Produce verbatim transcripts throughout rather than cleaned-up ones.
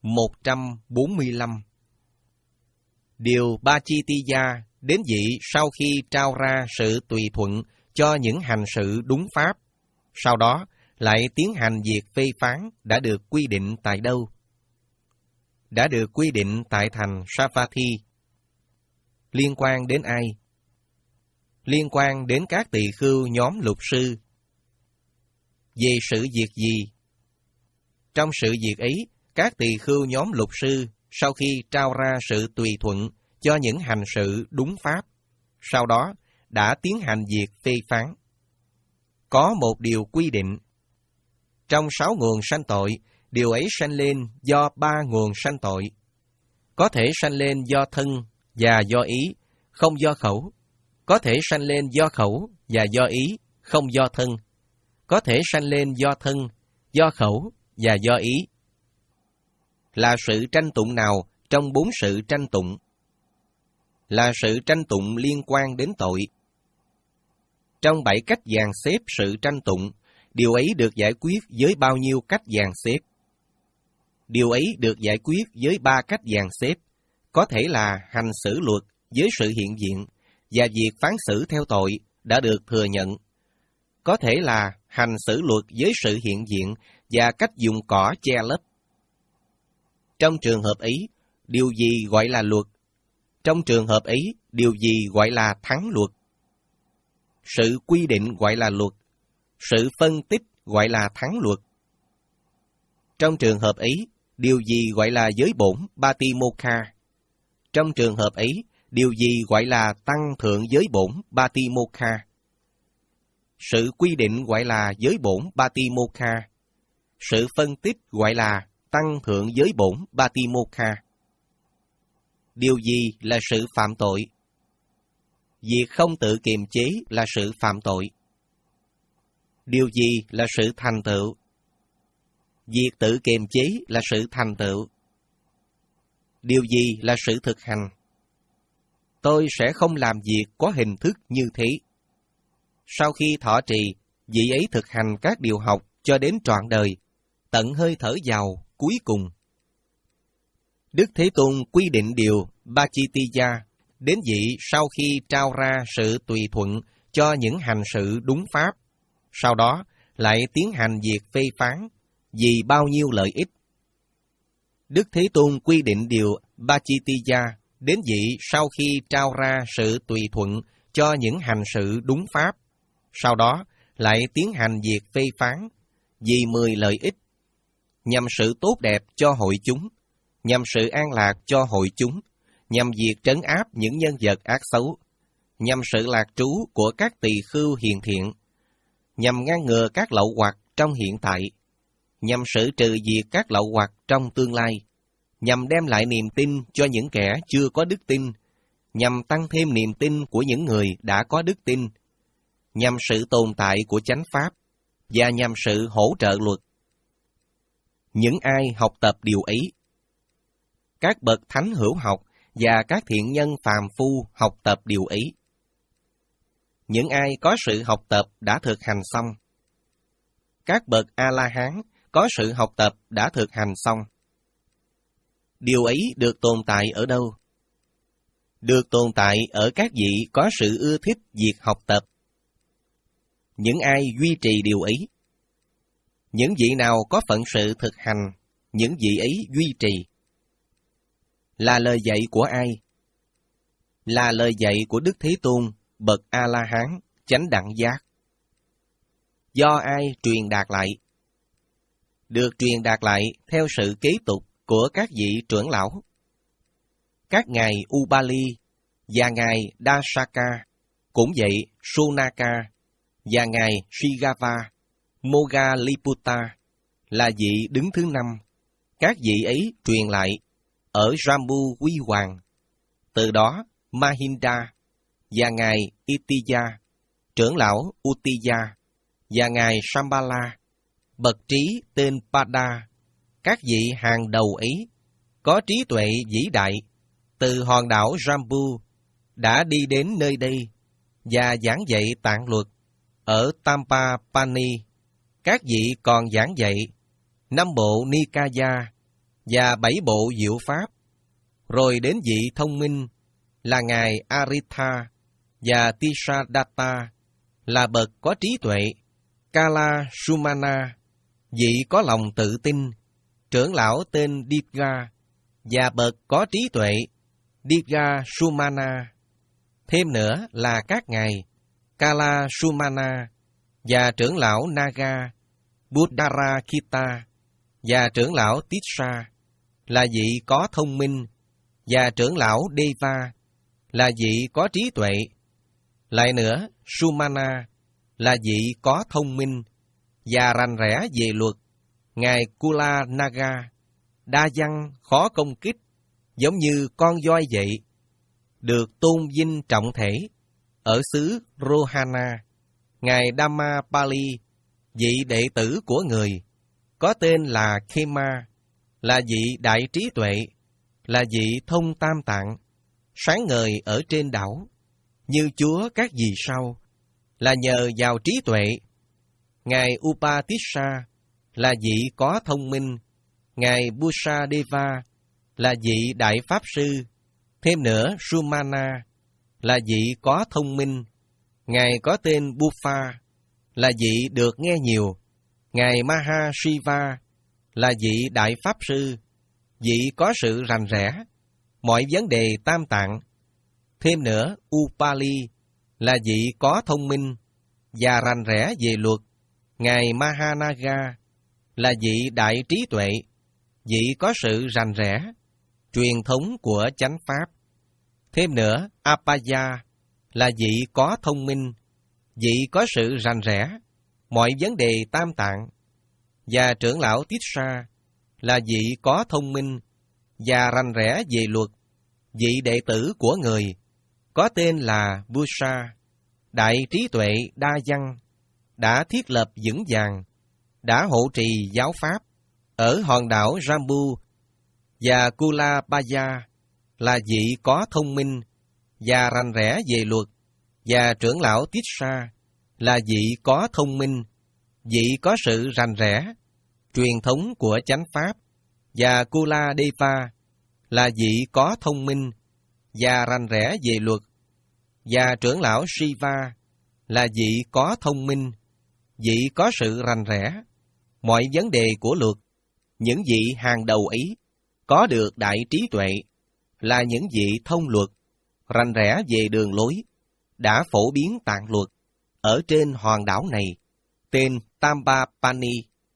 một trăm bốn mươi lăm. Điều Bachitiya đến vị sau khi trao ra sự tùy thuận cho những hành sự đúng pháp, sau đó lại tiến hành việc phê phán đã được quy định tại đâu? Đã được quy định tại thành Savatthi. Liên quan đến ai? Liên quan đến các tỳ khưu nhóm luật sư. Về sự việc gì? Trong sự việc ấy, các tỳ khưu nhóm luật sư sau khi trao ra sự tùy thuận cho những hành sự đúng pháp, sau đó đã tiến hành việc phê phán. Có một điều quy định. Trong sáu nguồn sanh tội, điều ấy sanh lên do ba nguồn sanh tội. Có thể sanh lên do thân và do ý, không do khẩu. Có thể sanh lên do khẩu và do ý, không do thân. Có thể sanh lên do thân, do khẩu và do ý. Là sự tranh tụng nào trong bốn sự tranh tụng? Là sự tranh tụng liên quan đến tội. Trong bảy cách dàn xếp sự tranh tụng, điều ấy được giải quyết với bao nhiêu cách dàn xếp? Điều ấy được giải quyết với ba cách dàn xếp, có thể là hành xử luật với sự hiện diện và việc phán xử theo tội đã được thừa nhận. Có thể là hành xử luật với sự hiện diện và cách dùng cỏ che lấp. Trong trường hợp ấy, điều gì gọi là luật? Trong trường hợp ấy, điều gì gọi là thắng luật? Sự quy định gọi là luật. Sự phân tích gọi là thắng luật. Trong trường hợp ấy, điều gì gọi là giới bổn Batimokha? Trong trường hợp ấy, điều gì gọi là tăng thượng giới bổn Batimokha? Sự quy định gọi là giới bổn Batimokha. Sự phân tích gọi là tăng thượng giới bổn Batimokha. Điều gì là sự phạm tội? Việc không tự kiềm chế là sự phạm tội. Điều gì là sự thành tựu? Việc tự kiềm chế là sự thành tựu. Điều gì là sự thực hành? Tôi sẽ không làm việc có hình thức như thế. Sau khi thọ trì, vị ấy thực hành các điều học cho đến trọn đời, tận hơi thở vào cuối cùng. Đức Thế Tôn quy định điều Bachitiya đến vị sau khi trao ra sự tùy thuận cho những hành sự đúng pháp, sau đó lại tiến hành việc phê phán vì bao nhiêu lợi ích. Đức Thế Tôn quy định điều Bachitiya đến vị sau khi trao ra sự tùy thuận cho những hành sự đúng pháp, sau đó lại tiến hành việc phê phán vì mười lợi ích, nhằm sự tốt đẹp cho hội chúng, nhằm sự an lạc cho hội chúng, nhằm việc trấn áp những nhân vật ác xấu, nhằm sự lạc trú của các tỳ khưu hiền thiện, nhằm ngăn ngừa các lậu hoặc trong hiện tại, nhằm xử trừ diệt các lậu hoặc trong tương lai, nhằm đem lại niềm tin cho những kẻ chưa có đức tin, nhằm tăng thêm niềm tin của những người đã có đức tin, nhằm sự tồn tại của chánh pháp, và nhằm sự hỗ trợ luật. Những ai học tập điều ấy, các bậc thánh hữu học và các thiện nhân phàm phu học tập điều ấy. Những ai có sự học tập đã thực hành xong. Các bậc A-la-hán có sự học tập đã thực hành xong. Điều ấy được tồn tại ở đâu? Được tồn tại ở các vị có sự ưa thích việc học tập. Những ai duy trì điều ấy? Những vị nào có phận sự thực hành, những vị ấy duy trì. Là lời dạy của ai? Là lời dạy của Đức Thế Tôn, bậc A-la-hán, chánh đẳng giác. Do ai truyền đạt lại? Được truyền đạt lại theo sự kế tục của các vị trưởng lão. Các ngài Ubali và ngài Dasaka, cũng vậy Sunaka và ngài Shigava, Moggalliputta là vị đứng thứ năm. Các vị ấy truyền lại ở Jambu Quy Hoàng. Từ đó Mahinda và ngài Itiya, trưởng lão Uttiya và ngài Shambhala, bậc trí tên Pada, các vị hàng đầu ấy có trí tuệ vĩ đại, từ hòn đảo Jambu đã đi đến nơi đây và giảng dạy tạng luật ở Tampapani. Các vị còn giảng dạy năm bộ Nikaya và bảy bộ diệu pháp, rồi đến vị thông minh là Ngài Aritha và Tisadatta là bậc có trí tuệ, Kala Sumana, vị có lòng tự tin, trưởng lão tên Digha và bậc có trí tuệ, Digha Sumana. Thêm nữa là các ngài Kala Sumana và trưởng lão Naga, Buddharakita và trưởng lão Tissa là vị có thông minh, và trưởng lão Deva là vị có trí tuệ. Lại nữa, Sumana là vị có thông minh và rành rẽ về luật, ngài Kula Naga, đa văn khó công kích, giống như con voi vậy, được tôn vinh trọng thể ở xứ Rohana. Ngài Dhammapali, vị đệ tử của người, có tên là Khema, là vị đại trí tuệ, là vị thông tam tạng, sáng ngời ở trên đảo, như chúa các vì sao, là nhờ vào trí tuệ. Ngài Upatissa là vị có thông minh, ngài Busadeva là vị đại pháp sư. Thêm nữa, Sumana là vị có thông minh, ngài có tên Buffa là vị được nghe nhiều. Ngài Mahashiva là vị đại pháp sư, vị có sự rành rẽ mọi vấn đề tam tạng. Thêm nữa, Upali là vị có thông minh và rành rẽ về luật. Ngài Mahanaga là vị đại trí tuệ, vị có sự rành rẽ truyền thống của chánh pháp. Thêm nữa, Apaya là vị có thông minh, vị có sự rành rẽ mọi vấn đề tam tạng. Và trưởng lão Tissa là vị có thông minh và rành rẽ về luật, vị đệ tử của người, có tên là Busa, đại trí tuệ đa văn, đã thiết lập vững vàng, đã hộ trì giáo pháp ở hòn đảo Jambu. Và Kulabaya là vị có thông minh và rành rẽ về luật, và trưởng lão Tissa là vị có thông minh, vị có sự rành rẽ truyền thống của chánh pháp. Và Kuladeva là vị có thông minh và rành rẽ về luật, và trưởng lão Shiva là vị có thông minh, vị có sự rành rẽ mọi vấn đề của luật. Những vị hàng đầu ấy có được đại trí tuệ, là những vị thông luật, rành rẽ về đường lối, đã phổ biến tạng luật ở trên hòn đảo này, tên Tambapani.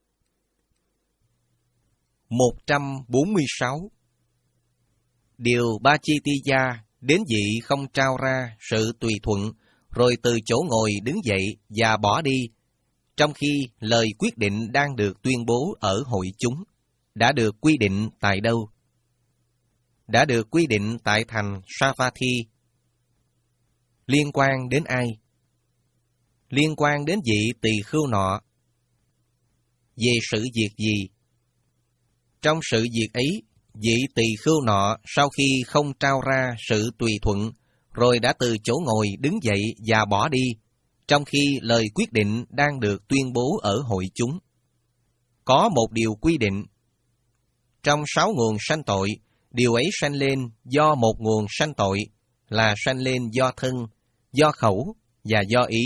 một trăm bốn mươi sáu. Điều Bachitiya đến vị không trao ra sự tùy thuận, rồi từ chỗ ngồi đứng dậy và bỏ đi, trong khi lời quyết định đang được tuyên bố ở hội chúng, đã được quy định tại đâu? Đã được quy định tại thành Savatthi. Liên quan đến ai? Liên quan đến vị tỳ khưu nọ. Về sự việc gì? Trong sự việc ấy, vị tỳ khưu nọ sau khi không trao ra sự tùy thuận, rồi đã từ chỗ ngồi đứng dậy và bỏ đi, trong khi lời quyết định đang được tuyên bố ở hội chúng. Có một điều quy định. Trong sáu nguồn sanh tội, điều ấy sanh lên do một nguồn sanh tội, là sanh lên do thân, do khẩu và do ý.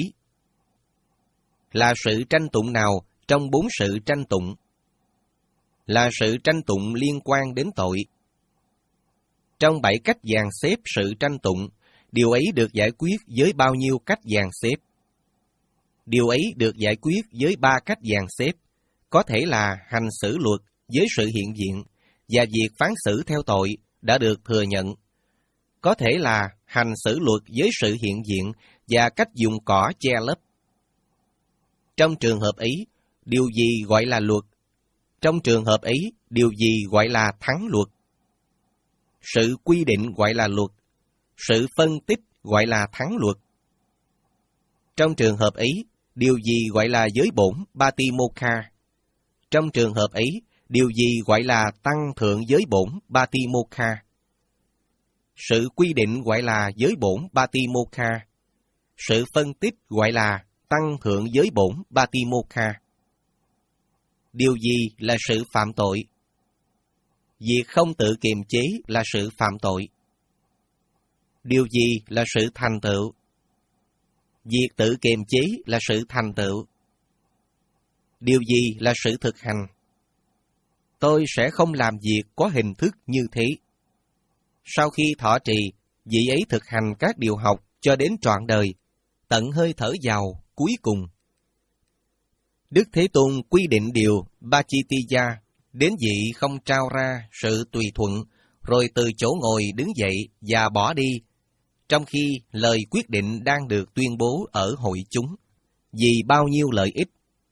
Là sự tranh tụng nào trong bốn sự tranh tụng? Là sự tranh tụng liên quan đến tội. Trong bảy cách dàn xếp sự tranh tụng, điều ấy được giải quyết với bao nhiêu cách dàn xếp? Điều ấy được giải quyết với ba cách dàn xếp, có thể là hành xử luật với sự hiện diện, và việc phán xử theo tội đã được thừa nhận. Có thể là hành xử luật với sự hiện diện và cách dùng cỏ che lấp. Trong trường hợp ấy, điều gì gọi là luật? Trong trường hợp ấy, điều gì gọi là thắng luật? Sự quy định gọi là luật, sự phân tích gọi là thắng luật. Trong trường hợp ấy, điều gì gọi là giới bổn Batimokha? Trong trường hợp ấy, điều gì gọi là tăng thượng giới bổn Batimokha? Sự quy định gọi là giới bổn Batimokha. Sự phân tích gọi là tăng thượng giới bổn Batimokha. Điều gì là sự phạm tội? Việc không tự kiềm chế là sự phạm tội. Điều gì là sự thành tựu? Việc tự kiềm chế là sự thành tựu. Điều gì là sự thực hành? Tôi sẽ không làm việc có hình thức như thế. Sau khi thọ trì, vị ấy thực hành các điều học cho đến trọn đời, tận hơi thở vào cuối cùng. Đức Thế Tôn quy định điều Bachitiya đến vị không trao ra sự tùy thuận, rồi từ chỗ ngồi đứng dậy và bỏ đi, trong khi lời quyết định đang được tuyên bố ở hội chúng, vì bao nhiêu lợi ích.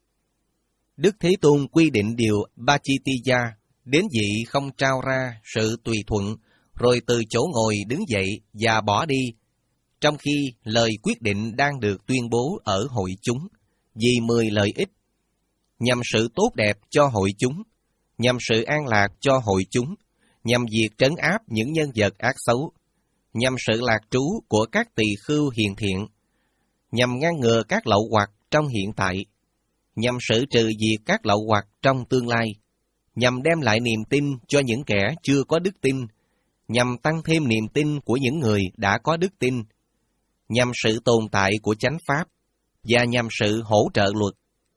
Đức Thế Tôn quy định điều Bachitiya đến vị không trao ra sự tùy thuận, rồi từ chỗ ngồi đứng dậy và bỏ đi, trong khi lời quyết định đang được tuyên bố ở hội chúng, vì mười lợi ích, nhằm sự tốt đẹp cho hội chúng, nhằm sự an lạc cho hội chúng, nhằm việc trấn áp những nhân vật ác xấu, nhằm sự lạc trú của các tỳ khưu hiền thiện, nhằm ngăn ngừa các lậu hoặc trong hiện tại, nhằm xử trừ diệt các lậu hoặc trong tương lai, nhằm đem lại niềm tin cho những kẻ chưa có đức tin, nhằm tăng thêm niềm tin của những người đã có đức tin, nhằm sự tồn tại của chánh pháp, và nhằm sự hỗ trợ luật.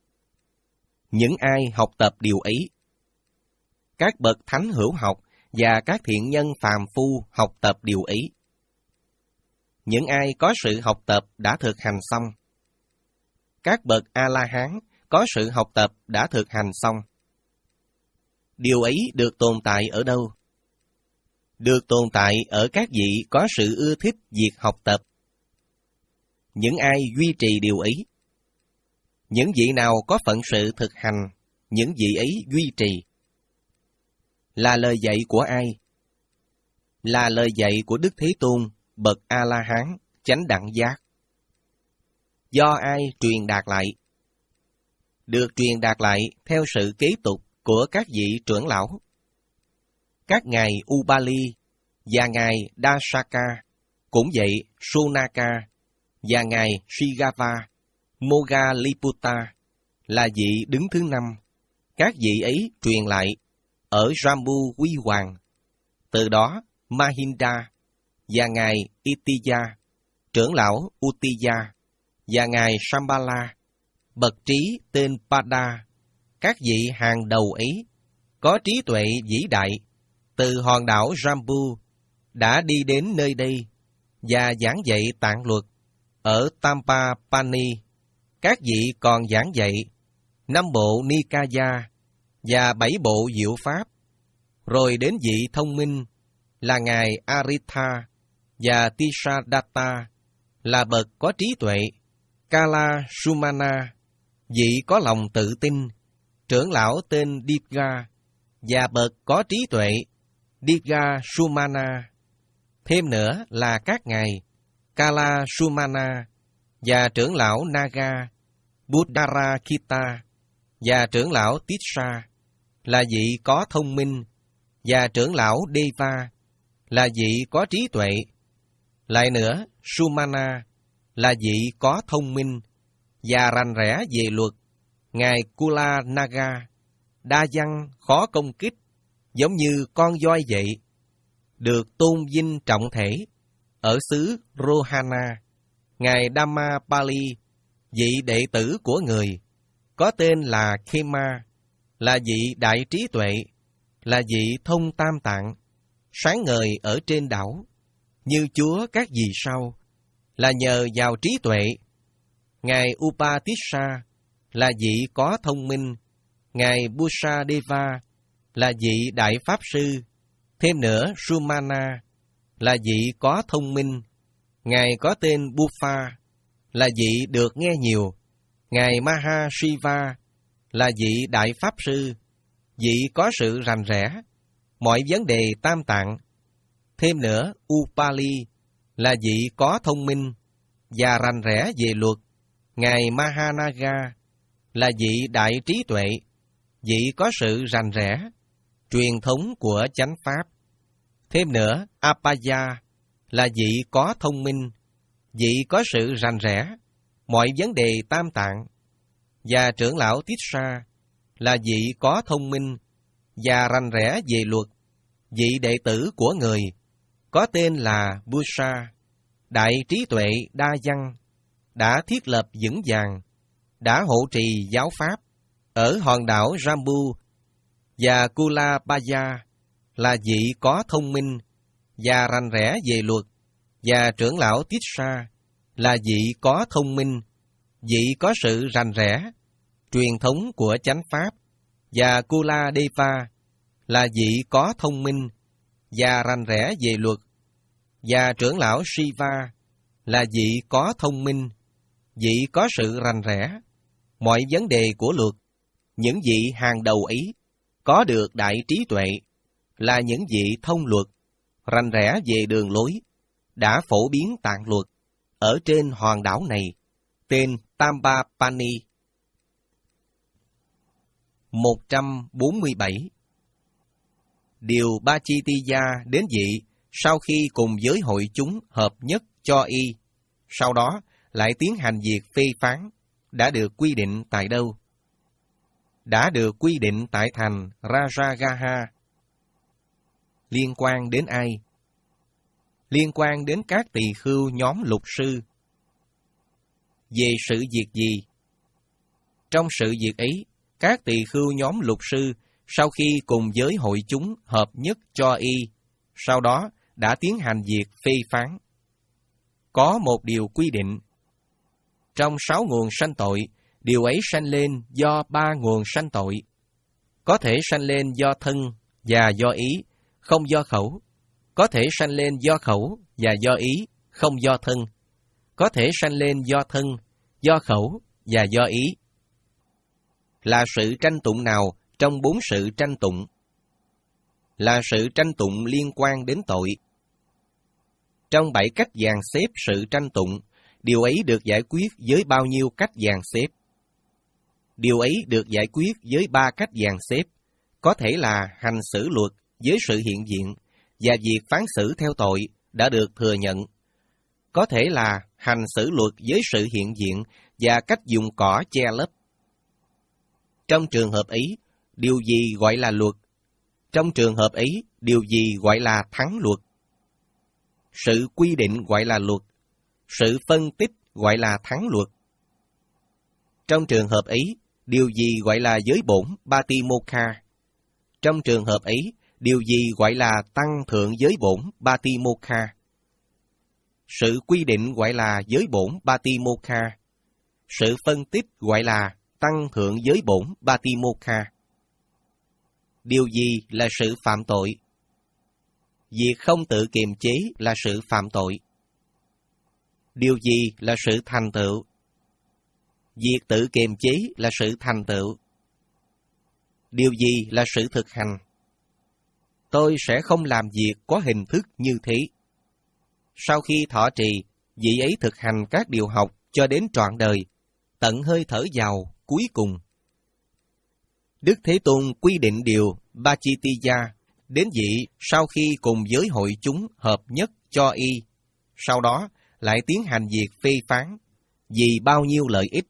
Những ai học tập điều ấy, các bậc thánh hữu học và các thiện nhân phàm phu học tập điều ấy. Những ai có sự học tập đã thực hành xong. Các bậc A-la-hán có sự học tập đã thực hành xong. Điều ấy được tồn tại ở đâu? Được tồn tại ở các vị có sự ưa thích việc học tập. Những ai duy trì điều ấy? Những vị nào có phận sự thực hành, những vị ấy duy trì. Là lời dạy của ai? Là lời dạy của Đức Thế Tôn, bậc A-la-hán, chánh đẳng giác. Do ai truyền đạt lại? Được truyền đạt lại theo sự kế tục của các vị trưởng lão. Các ngài Ubali và ngài Dasaka, cũng vậy Sunaka và ngài Shigava, Moggalliputta là vị đứng thứ năm. Các vị ấy truyền lại ở Jambu Huy Hoàng. Từ đó Mahinda và ngài Itiya, trưởng lão Uttiya, và ngài Shambhala, bậc trí tên Pada, các vị hàng đầu ấy, có trí tuệ vĩ đại, từ hòn đảo Jambu, đã đi đến nơi đây, và giảng dạy tạng luật ở Tampapani. Các vị còn giảng dạy năm bộ Nikaya và bảy bộ diệu pháp, rồi đến vị thông minh là ngài Aritha và Tisadatta, là bậc có trí tuệ, Kala Sumana, vị có lòng tự tin, trưởng lão tên Diga, và bậc có trí tuệ, Diga Sumana. Thêm nữa là các ngài Kala Sumana và trưởng lão Naga, Buddharakita và trưởng lão Tissa, là vị có thông minh, và trưởng lão Deva, là vị có trí tuệ. Lại nữa, Sumana là vị có thông minh và rành rẽ về luật, ngài Kula Naga, đa văn khó công kích, giống như con voi vậy, được tôn vinh trọng thể ở xứ Rohana. Ngài Dhammapali, vị đệ tử của người, có tên là Khema, là vị đại trí tuệ, là vị thông tam tạng, sáng ngời ở trên đảo, như Chúa các vì sao, là nhờ vào trí tuệ. Ngài Upatissa là vị có thông minh, ngài Busadeva là vị đại pháp sư. Thêm nữa, Sumana là vị có thông minh, ngài có tên Bufa là vị được nghe nhiều. Ngài Mahashiva là vị đại pháp sư, vị có sự rành rẽ mọi vấn đề tam tạng. Thêm nữa, Upali là vị có thông minh và rành rẽ về luật. Ngài Mahanaga là vị đại trí tuệ, vị có sự rành rẽ truyền thống của chánh pháp. Thêm nữa, Apaya là vị có thông minh, vị có sự rành rẽ mọi vấn đề tam tạng. Và trưởng lão Tissa là vị có thông minh và rành rẽ về luật. Vị đệ tử của người có tên là Busa, đại trí tuệ đa văn, đã thiết lập vững vàng, đã hộ trì giáo pháp ở hòn đảo Jambu, và Kulabaya là vị có thông minh và rành rẽ về luật, và trưởng lão Tissa là vị có thông minh, vị có sự rành rẽ, truyền thống của chánh pháp, và Kuladeva là vị có thông minh và rành rẽ về luật, và trưởng lão Shiva là vị có thông minh, vị có sự rành rẽ, mọi vấn đề của luật. Những vị hàng đầu ấy có được đại trí tuệ, là những vị thông luật, rành rẽ về đường lối, đã phổ biến tạng luật ở trên hòn đảo này, tên Tambapani. một trăm bốn mươi bảy. Điều Bachitiya đến vị sau khi cùng với hội chúng hợp nhất cho y, sau đó lại tiến hành việc phê phán, đã được quy định tại đâu? Đã được quy định tại thành Rajagaha. Liên quan đến ai? Liên quan đến các tỳ khưu nhóm lục sư. Về sự việc gì? Trong sự việc ấy, các tỳ khưu nhóm lục sư sau khi cùng với hội chúng hợp nhất cho y, sau đó đã tiến hành việc phê phán. Có một điều quy định. Trong sáu nguồn sanh tội, điều ấy sanh lên do ba nguồn sanh tội. Có thể sanh lên do thân và do ý, không do khẩu. Có thể sanh lên do khẩu và do ý, không do thân. Có thể sanh lên do thân, do khẩu và do ý. Là sự tranh tụng nào trong bốn sự tranh tụng? Là sự tranh tụng liên quan đến tội. Trong bảy cách dàn xếp sự tranh tụng, điều ấy được giải quyết với bao nhiêu cách dàn xếp? Điều ấy được giải quyết với ba cách dàn xếp, có thể là hành xử luật với sự hiện diện, và việc phán xử theo tội đã được thừa nhận. Có thể là hành xử luật với sự hiện diện và cách dùng cỏ che lấp. Trong trường hợp ấy, điều gì gọi là luật? Trong trường hợp ấy, điều gì gọi là thắng luật? Sự quy định gọi là luật, sự phân tích gọi là thắng luật. Trong trường hợp ấy, điều gì gọi là giới bổn Batimokha? Trong trường hợp ấy, điều gì gọi là tăng thượng giới bổn Batimokha? Sự quy định gọi là giới bổn Batimokha. Sự phân tích gọi là tăng thượng giới bổn Batimokha. Điều gì là sự phạm tội? Việc không tự kiềm chế là sự phạm tội. Điều gì là sự thành tựu? Việc tự kiềm chế là sự thành tựu. Điều gì là sự thực hành? Tôi sẽ không làm việc có hình thức như thế. Sau khi thọ trì, vị ấy thực hành các điều học cho đến trọn đời, tận hơi thở vào cuối cùng. Đức Thế Tôn quy định điều Bachitiya đến vị sau khi cùng với hội chúng hợp nhất cho y, sau đó lại tiến hành việc phê phán, vì bao nhiêu lợi ích.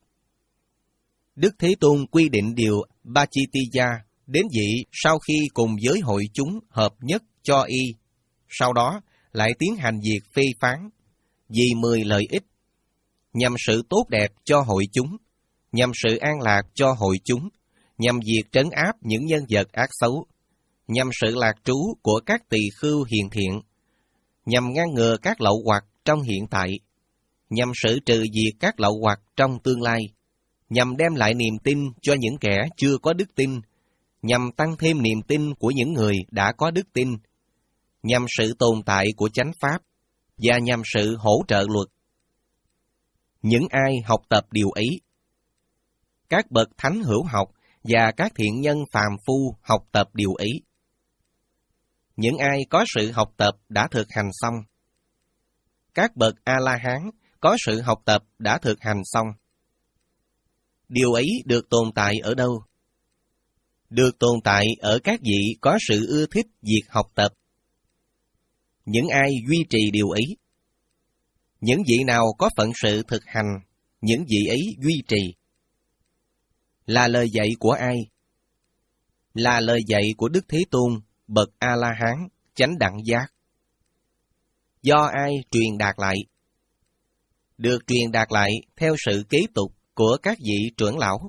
Đức Thế Tôn quy định điều Bachitiya đến vị sau khi cùng với hội chúng hợp nhất cho y, sau đó lại tiến hành việc phê phán, vì mười lợi ích, nhằm sự tốt đẹp cho hội chúng, nhằm sự an lạc cho hội chúng, nhằm việc trấn áp những nhân vật ác xấu, nhằm sự lạc trú của các tỳ khưu hiền thiện, nhằm ngăn ngừa các lậu hoặc trong hiện tại, nhằm xử trừ diệt các lậu hoặc trong tương lai, nhằm đem lại niềm tin cho những kẻ chưa có đức tin, nhằm tăng thêm niềm tin của những người đã có đức tin, nhằm sự tồn tại của chánh pháp, và nhằm sự hỗ trợ luật. Những ai học tập điều ấy, các bậc thánh hữu học và các thiện nhân phàm phu học tập điều ấy. Những ai có sự học tập đã thực hành xong. Các bậc A-la-hán có sự học tập đã thực hành xong. Điều ấy được tồn tại ở đâu? Được tồn tại ở các vị có sự ưa thích việc học tập. Những ai duy trì điều ấy? Những vị nào có phận sự thực hành, những vị ấy duy trì. Là lời dạy của ai? Là lời dạy của Đức Thế Tôn, bậc A-la-hán. chánh đẳng giác. Do ai truyền đạt lại? Được truyền đạt lại theo sự kế tục của các vị trưởng lão.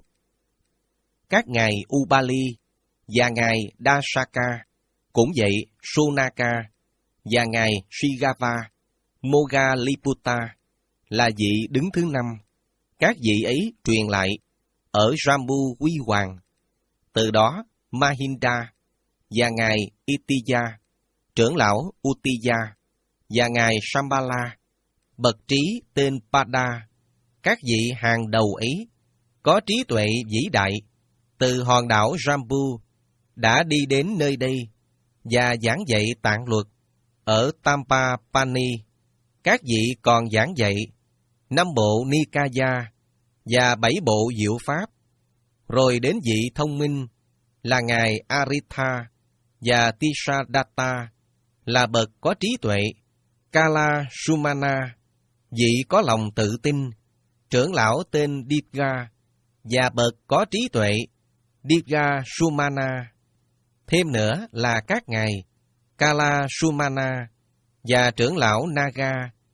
Các ngài Ubali và ngài Dasaka, cũng vậy Sunaka và ngài Shigava, Moggalliputta là vị đứng thứ năm. Các vị ấy truyền lại ở Jambu Huy Hoàng. Từ đó Mahinda và ngài Itiya, trưởng lão Uttiya và ngài Shambhala, bậc trí tên Pada, các vị hàng đầu ấy có trí tuệ vĩ đại, từ hòn đảo Jambu đã đi đến nơi đây và giảng dạy tạng luật. Ở Tampapani, các vị còn giảng dạy năm bộ Nikaya và bảy bộ diệu pháp. Rồi đến vị thông minh là ngài Aritha và Tisadatta là bậc có trí tuệ. Kala Sumana, vị có lòng tự tin, trưởng lão tên Digha và bậc có trí tuệ Digha Sumana. Thêm nữa là các ngài Kala Sumana và trưởng lão Naga,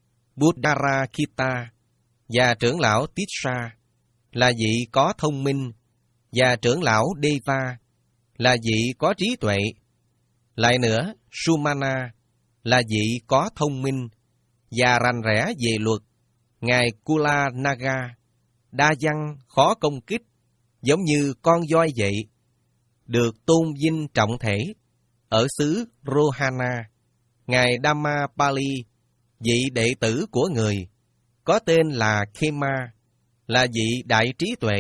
Buddharakita và trưởng lão Tissa là vị có thông minh, và trưởng lão Deva là vị có trí tuệ. Lại nữa, Sumana là vị có thông minh và rành rẽ về luật. Ngài Kula Naga, đa văn khó công kích, giống như con voi vậy, được tôn vinh trọng thể ở xứ Rohana. Ngài Dhammapali, vị đệ tử của người, có tên là Khema, là vị đại trí tuệ,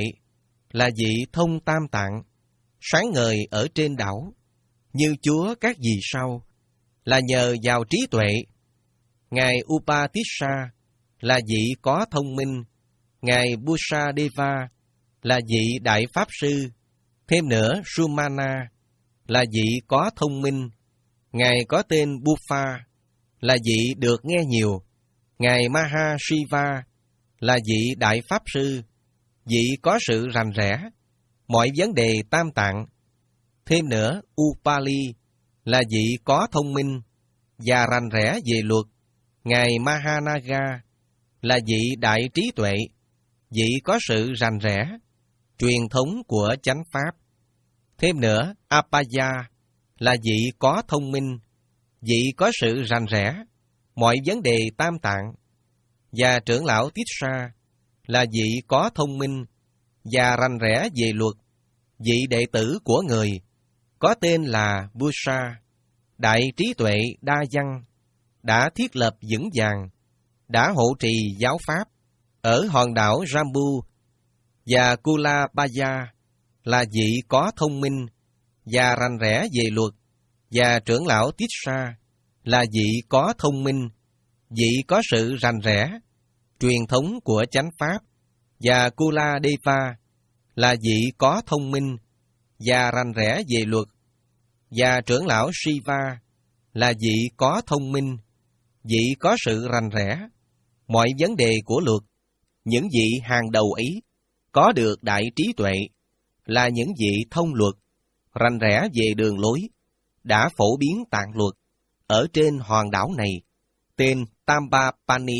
là vị thông tam tạng, sáng ngời ở trên đảo, như Chúa các vì sao, là nhờ vào trí tuệ. Ngài Upatissa là vị có thông minh. Ngài Busadeva là vị đại pháp sư. Thêm nữa, Sumana là vị có thông minh. Ngài có tên Buffa là vị được nghe nhiều. Ngài Mahashiva là vị đại pháp sư, vị có sự rành rẽ mọi vấn đề tam tạng. Thêm nữa, Upali là vị có thông minh và rành rẽ về luật. Ngài Mahanaga là vị đại trí tuệ, vị có sự rành rẽ truyền thống của chánh pháp. Thêm nữa, Apaya là vị có thông minh, vị có sự rành rẽ mọi vấn đề tam tạng. Và trưởng lão Tissa là vị có thông minh và rành rẽ về luật, vị đệ tử của người, có tên là Busa, đại trí tuệ đa văn, đã thiết lập vững vàng, đã hộ trì giáo pháp ở hòn đảo Jambu. Và Kulabaya là vị có thông minh và rành rẽ về luật, và trưởng lão Tissa là vị có thông minh, vị có sự rành rẽ truyền thống của chánh pháp. Và Kuladeva là vị có thông minh và rành rẽ về luật, và trưởng lão Shiva là vị có thông minh, vị có sự rành rẽ mọi vấn đề của luật. Những vị hàng đầu ấy có được đại trí tuệ, là những vị thông luật, rành rẽ về đường lối, đã phổ biến tạng luật ở trên hòn đảo này, tên Tampapani.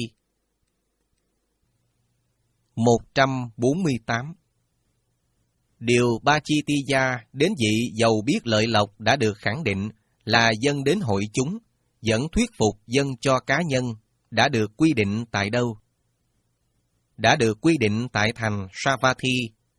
một trăm bốn mươi tám. Điều Bachitiya đến vị giàu biết lợi lộc đã được khẳng định là dâng đến hội chúng, vẫn thuyết phục dâng cho cá nhân, đã được quy định tại đâu? Đã được quy định tại thành Savatthi.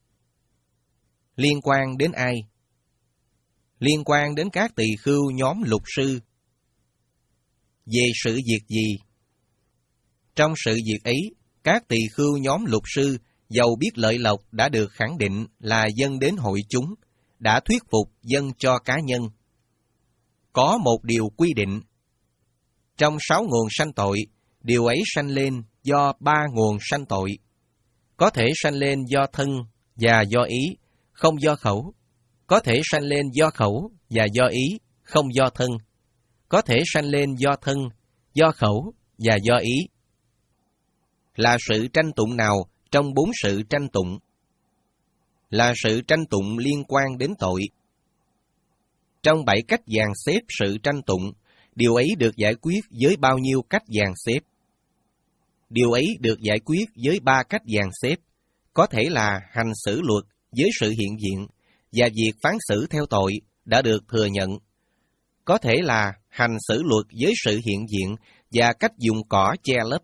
Liên quan đến ai? Liên quan đến các tỳ khưu nhóm lục sư. Về sự việc gì? Trong sự việc ấy, các tỳ khưu nhóm lục sư giàu biết lợi lộc đã được khẳng định là dâng đến hội chúng, đã thuyết phục dâng cho cá nhân. Có một điều quy định. Trong sáu nguồn sanh tội, điều ấy sanh lên do ba nguồn sanh tội. Có thể sanh lên do thân và do ý, không do khẩu. Có thể sanh lên do khẩu và do ý, không do thân. Có thể sanh lên do thân, do khẩu và do ý. Là sự tranh tụng nào trong bốn sự tranh tụng? Là sự tranh tụng liên quan đến tội. Trong bảy cách dàn xếp sự tranh tụng, điều ấy được giải quyết với bao nhiêu cách dàn xếp? Điều ấy được giải quyết với ba cách dàn xếp, có thể là hành xử luật với sự hiện diện và việc phán xử theo tội đã được thừa nhận. Có thể là hành xử luật với sự hiện diện và cách dùng cỏ che lấp.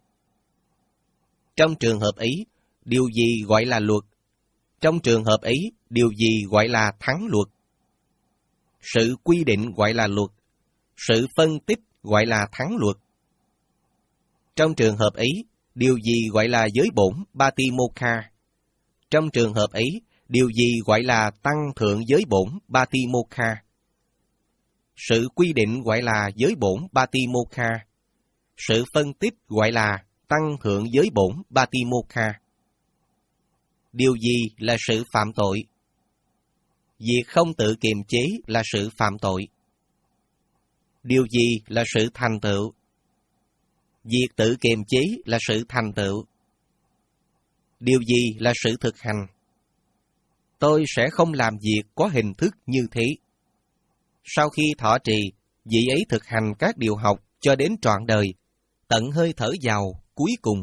Trong trường hợp ấy, điều gì gọi là luật? Trong trường hợp ấy, điều gì gọi là thắng luật? Sự quy định gọi là luật, sự phân tích gọi là thắng luật. Trong trường hợp ấy, điều gì gọi là giới bổn Patimokkha? Trong trường hợp ấy, điều gì gọi là tăng thượng giới bổn Patimokkha? Sự quy định gọi là giới bổn Patimokkha. Sự phân tích gọi là tăng thượng giới bổn Patimokkha. Điều gì là sự phạm tội? Việc không tự kiềm chế là sự phạm tội. Điều gì là sự thành tựu? Việc tự kiềm chế là sự thành tựu. Điều gì là sự thực hành? Tôi sẽ không làm việc có hình thức như thế. Sau khi thọ trì, vị ấy thực hành các điều học cho đến trọn đời, tận hơi thở vào cuối cùng.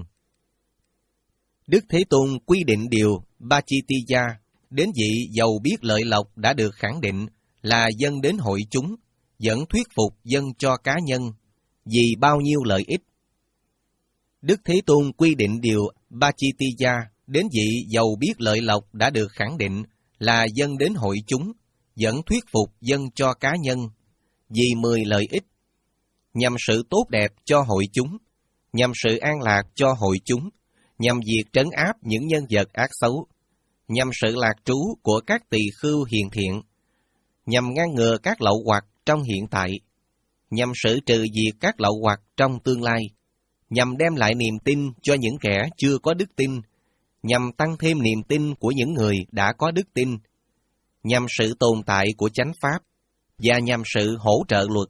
Đức Thế Tôn quy định điều Pachittiya đến vị giàu biết lợi lộc đã được khẳng định là dâng đến hội chúng, vẫn thuyết phục dâng cho cá nhân, vì bao nhiêu lợi ích. Đức Thế Tôn quy định điều Pachittiya đến vị giàu biết lợi lộc đã được khẳng định là dâng đến hội chúng, vẫn thuyết phục dâng cho cá nhân, vì mười lợi ích, nhằm sự tốt đẹp cho hội chúng, nhằm sự an lạc cho hội chúng, nhằm việc trấn áp những nhân vật ác xấu, nhằm sự lạc trú của các tỳ khưu hiền thiện, nhằm ngăn ngừa các lậu hoặc trong hiện tại, nhằm xử trừ diệt các lậu hoặc trong tương lai, nhằm đem lại niềm tin cho những kẻ chưa có đức tin, nhằm tăng thêm niềm tin của những người đã có đức tin, nhằm sự tồn tại của chánh pháp, và nhằm sự hỗ trợ luật.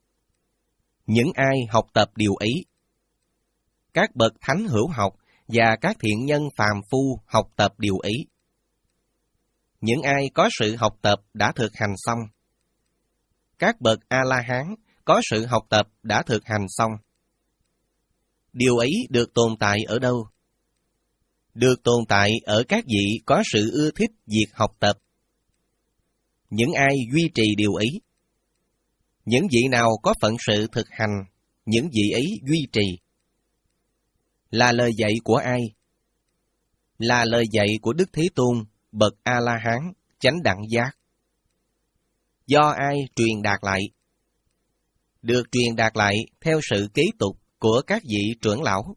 Những ai học tập điều ấy, các bậc thánh hữu học và các thiện nhân phàm phu học tập điều ấy. Những ai có sự học tập đã thực hành xong. Các bậc A-la-hán có sự học tập đã thực hành xong. Điều ấy được tồn tại ở đâu? Được tồn tại ở các vị có sự ưa thích việc học tập. Những ai duy trì điều ấy? Những vị nào có phận sự thực hành, những vị ấy duy trì. Là lời dạy của ai? Là lời dạy của Đức Thế Tôn, bậc A-la-hán, chánh đẳng giác. Do ai truyền đạt lại? Được truyền đạt lại theo sự kế tục của các vị trưởng lão.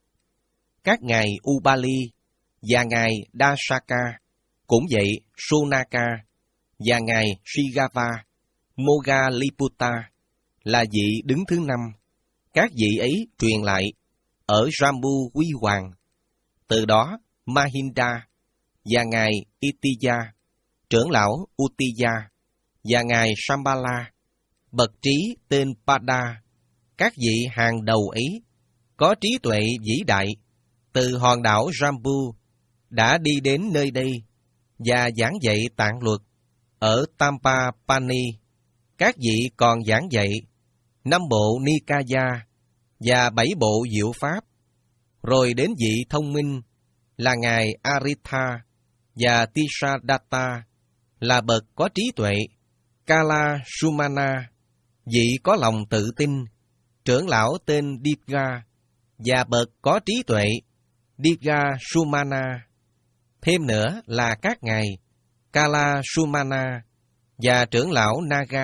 Các ngài Ubali và ngài Dasaka, cũng vậy Sunaka và ngài Srigava, Moggalliputta là vị đứng thứ năm. Các vị ấy truyền lại ở Jambu Huy Hoàng. Từ đó Mahinda và ngài Itiya, trưởng lão Uttiya và ngài Shambhala, bậc trí tên Pada, các vị hàng đầu ấy có trí tuệ vĩ đại, từ hòn đảo Jambu đã đi đến nơi đây và giảng dạy tạng luật. Ở Tampapani, các vị còn giảng dạy năm bộ Nikaya và bảy bộ diệu pháp. Rồi đến vị thông minh là ngài Aritha và Tisadatta là bậc có trí tuệ, Kala Sumana, vị có lòng tự tin, trưởng lão tên Digha và bậc có trí tuệ, Digha Sumana. Thêm nữa là các ngài Kala Sumana và trưởng lão Naga,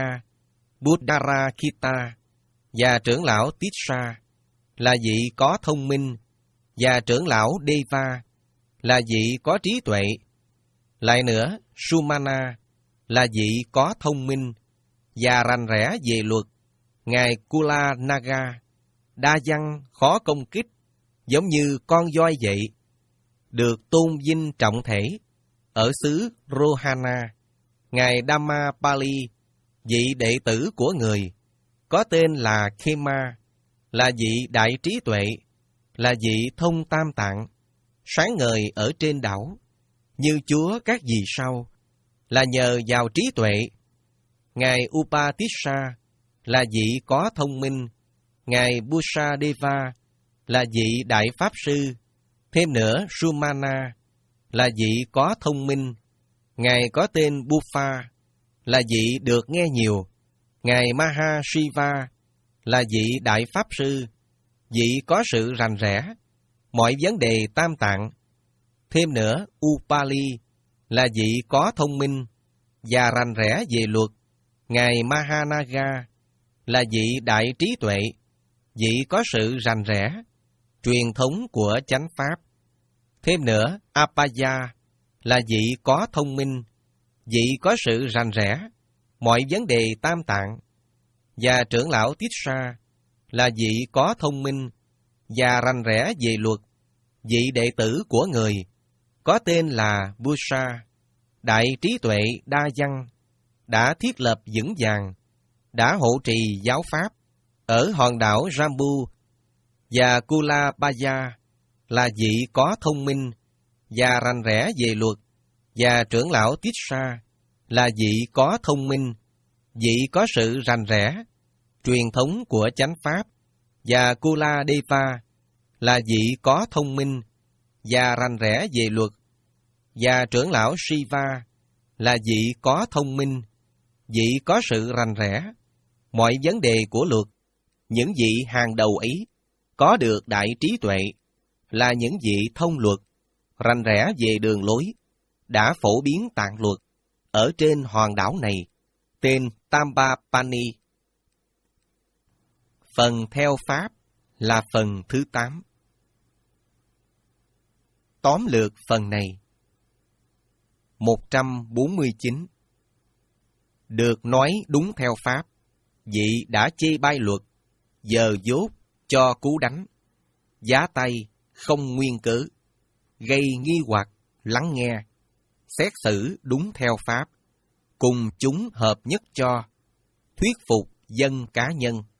Buddharakita và trưởng lão Tissa là vị có thông minh, và trưởng lão Deva là vị có trí tuệ. Lại nữa, Sumana là vị có thông minh và rành rẽ về luật. Ngài Kula Naga, đa văn khó công kích, giống như con voi vậy, được tôn vinh trọng thể. Ở xứ Rohana, ngài Dhammapali, vị đệ tử của người, có tên là Khema, là vị đại trí tuệ, là vị thông tam tạng, sáng ngời ở trên đảo, như Chúa các vì sao, là nhờ vào trí tuệ. Ngài Upatissa là vị có thông minh, Ngài Busadeva là vị Đại Pháp Sư, thêm nữa Sumana là vị có thông minh, Ngài có tên Bufa là vị được nghe nhiều, Ngài Mahashiva là vị Đại Pháp Sư, vị có sự rành rẽ, mọi vấn đề tam tạng, thêm nữa Upali là vị có thông minh và rành rẽ về luật, Ngài Mahanaga là vị đại trí tuệ, vị có sự rành rẽ, truyền thống của chánh pháp. Thêm nữa, Apaya là vị có thông minh, vị có sự rành rẽ, mọi vấn đề tam tạng. Và trưởng lão Tissa là vị có thông minh và rành rẽ về luật, vị đệ tử của người, có tên là Busa, đại trí tuệ đa văn, đã thiết lập vững vàng, đã hộ trì giáo pháp ở hòn đảo Jambu, và Kulabaya là vị có thông minh và rành rẽ về luật, và trưởng lão Tissa là vị có thông minh, vị có sự rành rẽ, truyền thống của chánh pháp, và Kuladeva là vị có thông minh và rành rẽ về luật, và trưởng lão Shiva là vị có thông minh, vị có sự rành rẽ, mọi vấn đề của luật. Những vị hàng đầu ấy có được đại trí tuệ, là những vị thông luật, rành rẽ về đường lối, đã phổ biến tạng luật ở trên hòn đảo này, tên Tambapani. Phần theo pháp là phần thứ tám. Tóm lược phần này. một trăm bốn mươi chín. Được nói đúng theo pháp, vị đã chê bai luật, giờ dốt cho cú đánh, giá tay không nguyên cớ, gây nghi hoặc lắng nghe, xét xử đúng theo pháp, cùng chúng hợp nhất cho, thuyết phục dân cá nhân.